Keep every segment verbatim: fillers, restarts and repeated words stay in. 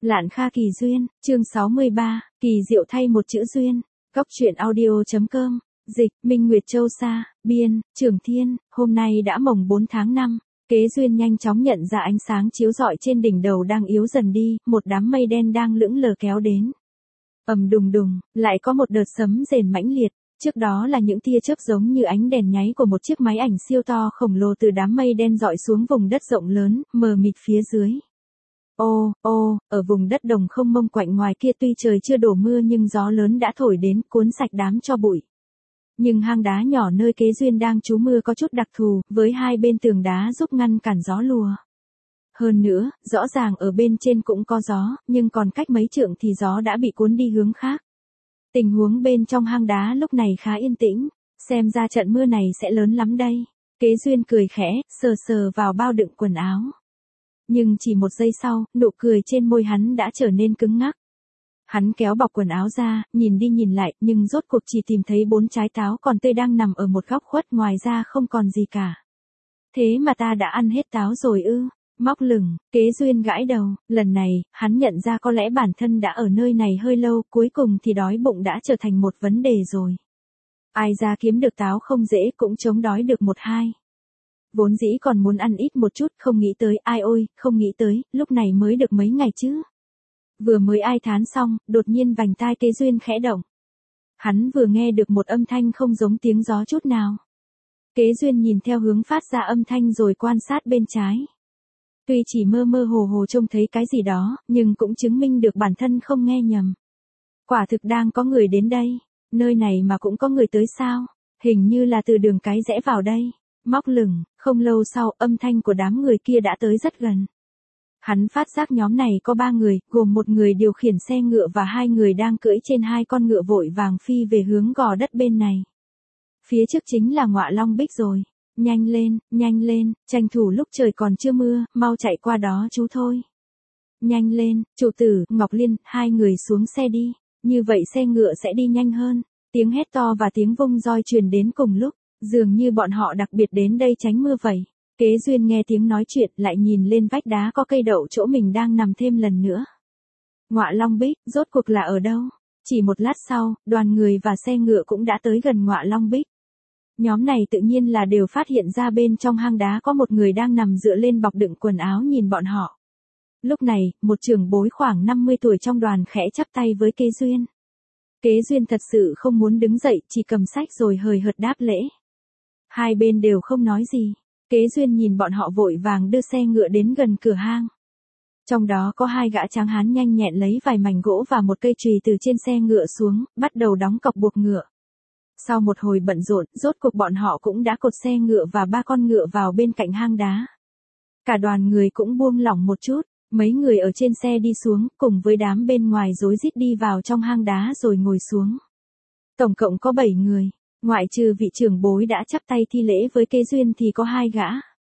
Lạn Kha kỳ duyên, chương sáu mươi ba, kỳ diệu thay một chữ duyên. Góc truyện audio.com, dịch, Minh Nguyệt Châu Sa, biên, Trường Thiên, hôm nay đã mồng bốn tháng năm. Kế duyên nhanh chóng nhận ra ánh sáng chiếu rọi trên đỉnh đầu đang yếu dần đi, một đám mây đen đang lững lờ kéo đến. Ầm đùng đùng, lại có một đợt sấm rền mãnh liệt, trước đó là những tia chớp giống như ánh đèn nháy của một chiếc máy ảnh siêu to khổng lồ từ đám mây đen dọi xuống vùng đất rộng lớn, mờ mịt phía dưới. Ô, ô, ở vùng đất đồng không mông quạnh ngoài kia tuy trời chưa đổ mưa nhưng gió lớn đã thổi đến cuốn sạch đám tro bụi. Nhưng hang đá nhỏ nơi Kế duyên đang trú mưa có chút đặc thù, với hai bên tường đá giúp ngăn cản gió lùa. Hơn nữa, rõ ràng ở bên trên cũng có gió, nhưng còn cách mấy trượng thì gió đã bị cuốn đi hướng khác. Tình huống bên trong hang đá lúc này khá yên tĩnh, xem ra trận mưa này sẽ lớn lắm đây. Kế duyên cười khẽ, sờ sờ vào bao đựng quần áo. Nhưng chỉ một giây sau, nụ cười trên môi hắn đã trở nên cứng ngắc. Hắn kéo bọc quần áo ra, nhìn đi nhìn lại, nhưng rốt cuộc chỉ tìm thấy bốn trái táo còn tươi đang nằm ở một góc khuất, ngoài ra không còn gì cả. Thế mà ta đã ăn hết táo rồi ư? Móc lửng, Kế duyên gãi đầu, lần này, hắn nhận ra có lẽ bản thân đã ở nơi này hơi lâu, cuối cùng thì đói bụng đã trở thành một vấn đề rồi. Ai ra kiếm được táo không dễ cũng chống đói được một hai. Vốn dĩ còn muốn ăn ít một chút, không nghĩ tới, ai ôi, không nghĩ tới, lúc này mới được mấy ngày chứ. Vừa mới ai thán xong, đột nhiên vành tai Kế duyên khẽ động. Hắn vừa nghe được một âm thanh không giống tiếng gió chút nào. Kế duyên nhìn theo hướng phát ra âm thanh rồi quan sát bên trái. Tuy chỉ mơ mơ hồ hồ trông thấy cái gì đó, nhưng cũng chứng minh được bản thân không nghe nhầm. Quả thực đang có người đến đây, nơi này mà cũng có người tới sao, hình như là từ đường cái rẽ vào đây. Móc lửng, không lâu sau, âm thanh của đám người kia đã tới rất gần. Hắn phát giác nhóm này có ba người, gồm một người điều khiển xe ngựa và hai người đang cưỡi trên hai con ngựa vội vàng phi về hướng gò đất bên này. Phía trước chính là Ngọa Long Bích rồi. Nhanh lên, nhanh lên, tranh thủ lúc trời còn chưa mưa, mau chạy qua đó chú thôi. Nhanh lên, chủ tử, Ngọc Liên, hai người xuống xe đi, như vậy xe ngựa sẽ đi nhanh hơn. Tiếng hét to và tiếng vung roi truyền đến cùng lúc, dường như bọn họ đặc biệt đến đây tránh mưa vậy. Kế duyên nghe tiếng nói chuyện lại nhìn lên vách đá có cây đậu chỗ mình đang nằm thêm lần nữa. Ngọa Long Bích, rốt cuộc là ở đâu? Chỉ một lát sau, đoàn người và xe ngựa cũng đã tới gần Ngọa Long Bích. Nhóm này tự nhiên là đều phát hiện ra bên trong hang đá có một người đang nằm dựa lên bọc đựng quần áo nhìn bọn họ. Lúc này, một trưởng bối khoảng năm mươi tuổi trong đoàn khẽ chắp tay với Kế duyên. Kế duyên thật sự không muốn đứng dậy, chỉ cầm sách rồi hời hợt đáp lễ. Hai bên đều không nói gì. Kế duyên nhìn bọn họ vội vàng đưa xe ngựa đến gần cửa hang. Trong đó có hai gã tráng hán nhanh nhẹn lấy vài mảnh gỗ và một cây chùy từ trên xe ngựa xuống, bắt đầu đóng cọc buộc ngựa. Sau một hồi bận rộn, rốt cuộc bọn họ cũng đã cột xe ngựa và ba con ngựa vào bên cạnh hang đá. Cả đoàn người cũng buông lỏng một chút, mấy người ở trên xe đi xuống, cùng với đám bên ngoài rối rít đi vào trong hang đá rồi ngồi xuống. Tổng cộng có bảy người, ngoại trừ vị trưởng bối đã chắp tay thi lễ với Kế duyên thì có hai gã.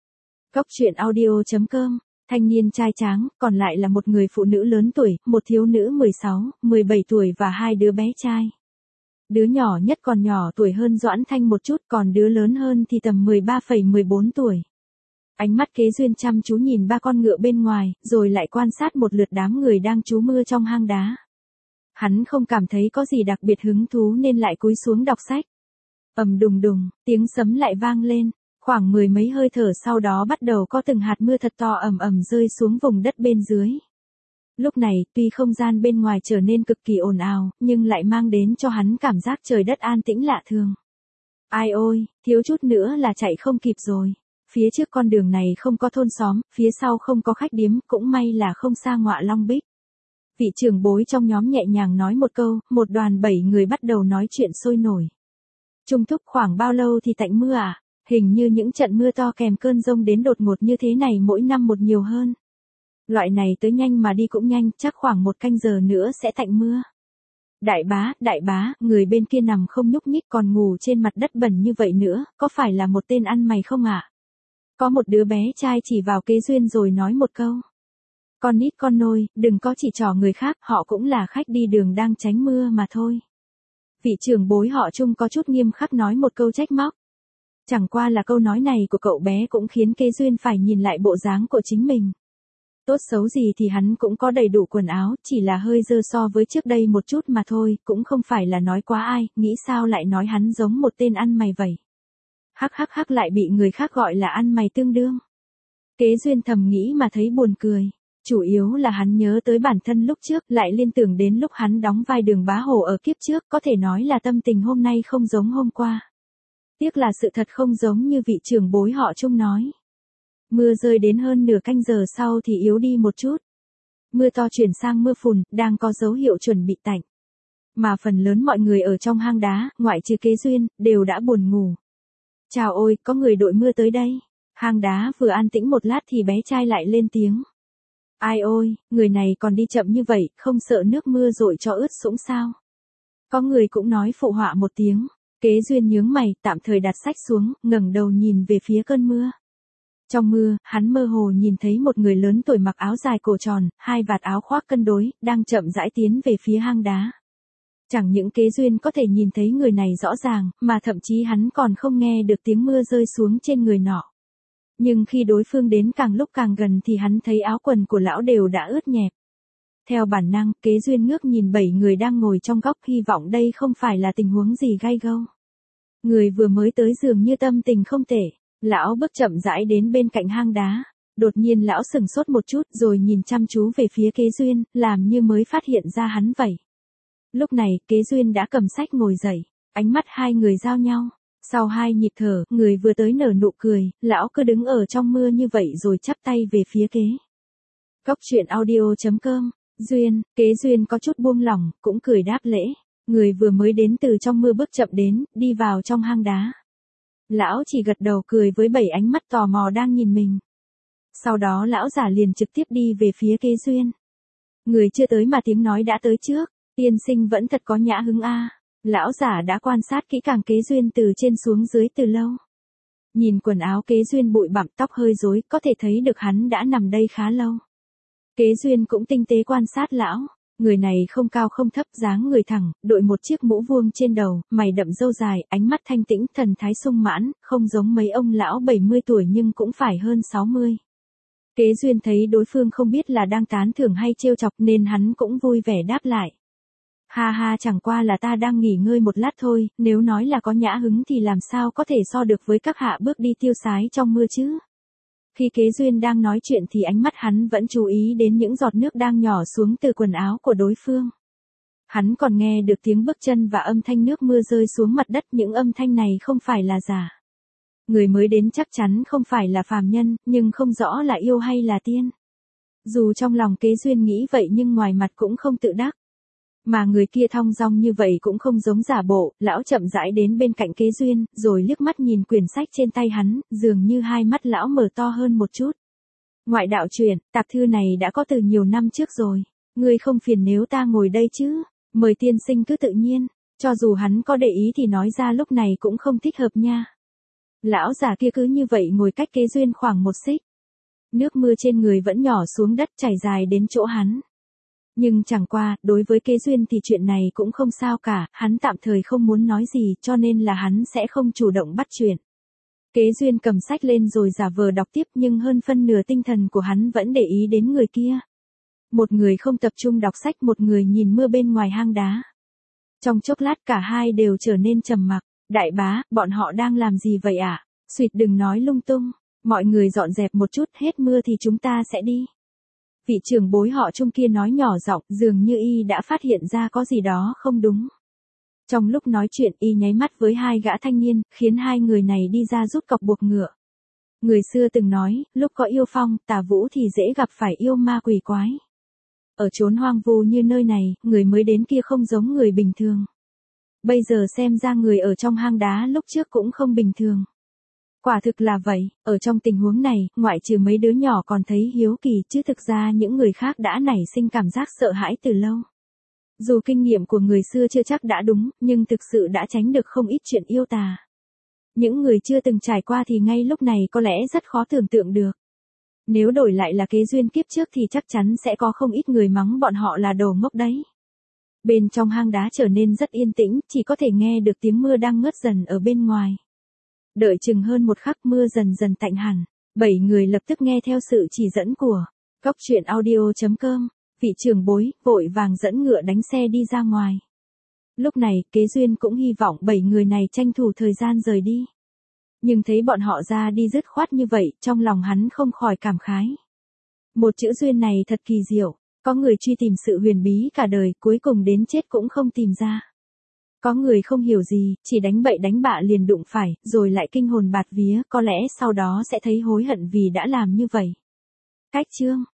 Góc truyện audio.com, thanh niên trai tráng, còn lại là một người phụ nữ lớn tuổi, một thiếu nữ mười sáu, mười bảy tuổi và hai đứa bé trai. Đứa nhỏ nhất còn nhỏ tuổi hơn Doãn Thanh một chút, còn đứa lớn hơn thì tầm mười ba phẩy mười bốn tuổi. Ánh mắt Kế duyên chăm chú nhìn ba con ngựa bên ngoài, rồi lại quan sát một lượt đám người đang trú mưa trong hang đá. Hắn không cảm thấy có gì đặc biệt hứng thú nên lại cúi xuống đọc sách. Ầm đùng đùng, tiếng sấm lại vang lên, khoảng mười mấy hơi thở sau đó bắt đầu có từng hạt mưa thật to ầm ầm rơi xuống vùng đất bên dưới. Lúc này, tuy không gian bên ngoài trở nên cực kỳ ồn ào, nhưng lại mang đến cho hắn cảm giác trời đất an tĩnh lạ thường. Ai ôi, thiếu chút nữa là chạy không kịp rồi. Phía trước con đường này không có thôn xóm, phía sau không có khách điếm, cũng may là không xa Ngọa Long Bích. Vị trưởng bối trong nhóm nhẹ nhàng nói một câu, một đoàn bảy người bắt đầu nói chuyện sôi nổi. Trung thúc, khoảng bao lâu thì tạnh mưa à? Hình như những trận mưa to kèm cơn dông đến đột ngột như thế này mỗi năm một nhiều hơn. Loại này tới nhanh mà đi cũng nhanh, chắc khoảng một canh giờ nữa sẽ tạnh mưa. Đại bá, đại bá, người bên kia nằm không nhúc nhích còn ngủ trên mặt đất bẩn như vậy nữa, có phải là một tên ăn mày không ạ? À? Có một đứa bé trai chỉ vào Kế duyên rồi nói một câu. Con nít con nôi, đừng có chỉ trỏ người khác, họ cũng là khách đi đường đang tránh mưa mà thôi. Vị trưởng bối họ Trung có chút nghiêm khắc nói một câu trách móc. Chẳng qua là câu nói này của cậu bé cũng khiến Kế duyên phải nhìn lại bộ dáng của chính mình. Tốt xấu gì thì hắn cũng có đầy đủ quần áo, chỉ là hơi dơ so với trước đây một chút mà thôi, cũng không phải là nói quá ai, nghĩ sao lại nói hắn giống một tên ăn mày vậy. Hắc hắc hắc lại bị người khác gọi là ăn mày tương đương. Kế Duyên thầm nghĩ mà thấy buồn cười. Chủ yếu là hắn nhớ tới bản thân lúc trước, lại liên tưởng đến lúc hắn đóng vai Đường Bá Hổ ở kiếp trước, có thể nói là tâm tình hôm nay không giống hôm qua. Tiếc là sự thật không giống như vị trưởng bối họ Trung nói. Mưa rơi đến hơn nửa canh giờ sau thì yếu đi một chút. Mưa to chuyển sang mưa phùn, đang có dấu hiệu chuẩn bị tạnh. Mà phần lớn mọi người ở trong hang đá, ngoại trừ Kế Duyên, đều đã buồn ngủ. Chào ôi, có người đội mưa tới đây. Hang đá vừa an tĩnh một lát thì bé trai lại lên tiếng. Ai ôi, người này còn đi chậm như vậy, không sợ nước mưa dội cho ướt sũng sao? Có người cũng nói phụ họa một tiếng. Kế Duyên nhướng mày, tạm thời đặt sách xuống, ngẩng đầu nhìn về phía cơn mưa. Trong mưa, hắn mơ hồ nhìn thấy một người lớn tuổi mặc áo dài cổ tròn, hai vạt áo khoác cân đối, đang chậm rãi tiến về phía hang đá. Chẳng những Kế Duyên có thể nhìn thấy người này rõ ràng, mà thậm chí hắn còn không nghe được tiếng mưa rơi xuống trên người nọ. Nhưng khi đối phương đến càng lúc càng gần thì hắn thấy áo quần của lão đều đã ướt nhẹp. Theo bản năng, Kế Duyên ngước nhìn bảy người đang ngồi trong góc, hy vọng đây không phải là tình huống gì gay gâu. Người vừa mới tới dường như tâm tình không tệ. Lão bước chậm rãi đến bên cạnh hang đá. Đột nhiên lão sừng sốt một chút rồi nhìn chăm chú về phía Kế Duyên, làm như mới phát hiện ra hắn vậy. Lúc này, Kế Duyên đã cầm sách ngồi dậy, ánh mắt hai người giao nhau. Sau hai nhịp thở, người vừa tới nở nụ cười, lão cứ đứng ở trong mưa như vậy rồi chắp tay về phía Kế. Góc truyện audio chấm com, Duyên, Kế Duyên có chút buông lỏng, cũng cười đáp lễ. Người vừa mới đến từ trong mưa bước chậm đến, đi vào trong hang đá. Lão chỉ gật đầu cười với bảy ánh mắt tò mò đang nhìn mình. Sau đó lão giả liền trực tiếp đi về phía Kế Duyên. Người chưa tới mà tiếng nói đã tới trước, tiên sinh vẫn thật có nhã hứng a. Lão giả đã quan sát kỹ càng Kế Duyên từ trên xuống dưới từ lâu. Nhìn quần áo Kế Duyên bụi bặm, tóc hơi rối, có thể thấy được hắn đã nằm đây khá lâu. Kế Duyên cũng tinh tế quan sát lão. Người này không cao không thấp, dáng người thẳng, đội một chiếc mũ vuông trên đầu, mày đậm râu dài, ánh mắt thanh tĩnh, thần thái sung mãn, không giống mấy ông lão bảy mươi tuổi nhưng cũng phải hơn sáu mươi. Kế Duyên thấy đối phương không biết là đang tán thưởng hay trêu chọc nên hắn cũng vui vẻ đáp lại. Ha ha, chẳng qua là ta đang nghỉ ngơi một lát thôi, nếu nói là có nhã hứng thì làm sao có thể so được với các hạ bước đi tiêu sái trong mưa chứ. Khi Kế Duyên đang nói chuyện thì ánh mắt hắn vẫn chú ý đến những giọt nước đang nhỏ xuống từ quần áo của đối phương. Hắn còn nghe được tiếng bước chân và âm thanh nước mưa rơi xuống mặt đất, những âm thanh này không phải là giả. Người mới đến chắc chắn không phải là phàm nhân, nhưng không rõ là yêu hay là tiên. Dù trong lòng Kế Duyên nghĩ vậy nhưng ngoài mặt cũng không tự đắc. Mà người kia thong dong như vậy cũng không giống giả bộ, lão chậm rãi đến bên cạnh Kế Duyên, rồi liếc mắt nhìn quyển sách trên tay hắn, dường như hai mắt lão mở to hơn một chút. Ngoại đạo truyện, tạp thư này đã có từ nhiều năm trước rồi, ngươi không phiền nếu ta ngồi đây chứ, mời tiên sinh cứ tự nhiên, cho dù hắn có để ý thì nói ra lúc này cũng không thích hợp nha. Lão già kia cứ như vậy ngồi cách Kế Duyên khoảng một xích. Nước mưa trên người vẫn nhỏ xuống đất chảy dài đến chỗ hắn. Nhưng chẳng qua, đối với Kế Duyên thì chuyện này cũng không sao cả, hắn tạm thời không muốn nói gì cho nên là hắn sẽ không chủ động bắt chuyện. Kế Duyên cầm sách lên rồi giả vờ đọc tiếp nhưng hơn phân nửa tinh thần của hắn vẫn để ý đến người kia. Một người không tập trung đọc sách, một người nhìn mưa bên ngoài hang đá. Trong chốc lát cả hai đều trở nên trầm mặc. Đại bá, bọn họ đang làm gì vậy ạ? À? Xuyệt đừng nói lung tung, mọi người dọn dẹp một chút, hết mưa thì chúng ta sẽ đi. Vị trưởng bối họ Trung kia nói nhỏ giọng, dường như y đã phát hiện ra có gì đó không đúng. Trong lúc nói chuyện y nháy mắt với hai gã thanh niên, khiến hai người này đi ra rút cọc buộc ngựa. Người xưa từng nói, lúc có yêu phong, tà vũ thì dễ gặp phải yêu ma quỷ quái. Ở chốn hoang vu như nơi này, người mới đến kia không giống người bình thường. Bây giờ xem ra người ở trong hang đá lúc trước cũng không bình thường. Quả thực là vậy, ở trong tình huống này, ngoại trừ mấy đứa nhỏ còn thấy hiếu kỳ chứ thực ra những người khác đã nảy sinh cảm giác sợ hãi từ lâu. Dù kinh nghiệm của người xưa chưa chắc đã đúng, nhưng thực sự đã tránh được không ít chuyện yêu tà. Những người chưa từng trải qua thì ngay lúc này có lẽ rất khó tưởng tượng được. Nếu đổi lại là Kế Duyên kiếp trước thì chắc chắn sẽ có không ít người mắng bọn họ là đồ ngốc đấy. Bên trong hang đá trở nên rất yên tĩnh, chỉ có thể nghe được tiếng mưa đang ngớt dần ở bên ngoài. Đợi chừng hơn một khắc mưa dần dần tạnh hẳn, bảy người lập tức nghe theo sự chỉ dẫn của Góc truyện audio chấm com, vị trưởng bối, vội vàng dẫn ngựa đánh xe đi ra ngoài. Lúc này, Kế Duyên cũng hy vọng bảy người này tranh thủ thời gian rời đi. Nhưng thấy bọn họ ra đi dứt khoát như vậy, trong lòng hắn không khỏi cảm khái. Một chữ duyên này thật kỳ diệu, có người truy tìm sự huyền bí cả đời, cuối cùng đến chết cũng không tìm ra. Có người không hiểu gì, chỉ đánh bậy đánh bạ liền đụng phải, rồi lại kinh hồn bạt vía, có lẽ sau đó sẽ thấy hối hận vì đã làm như vậy. Cách chương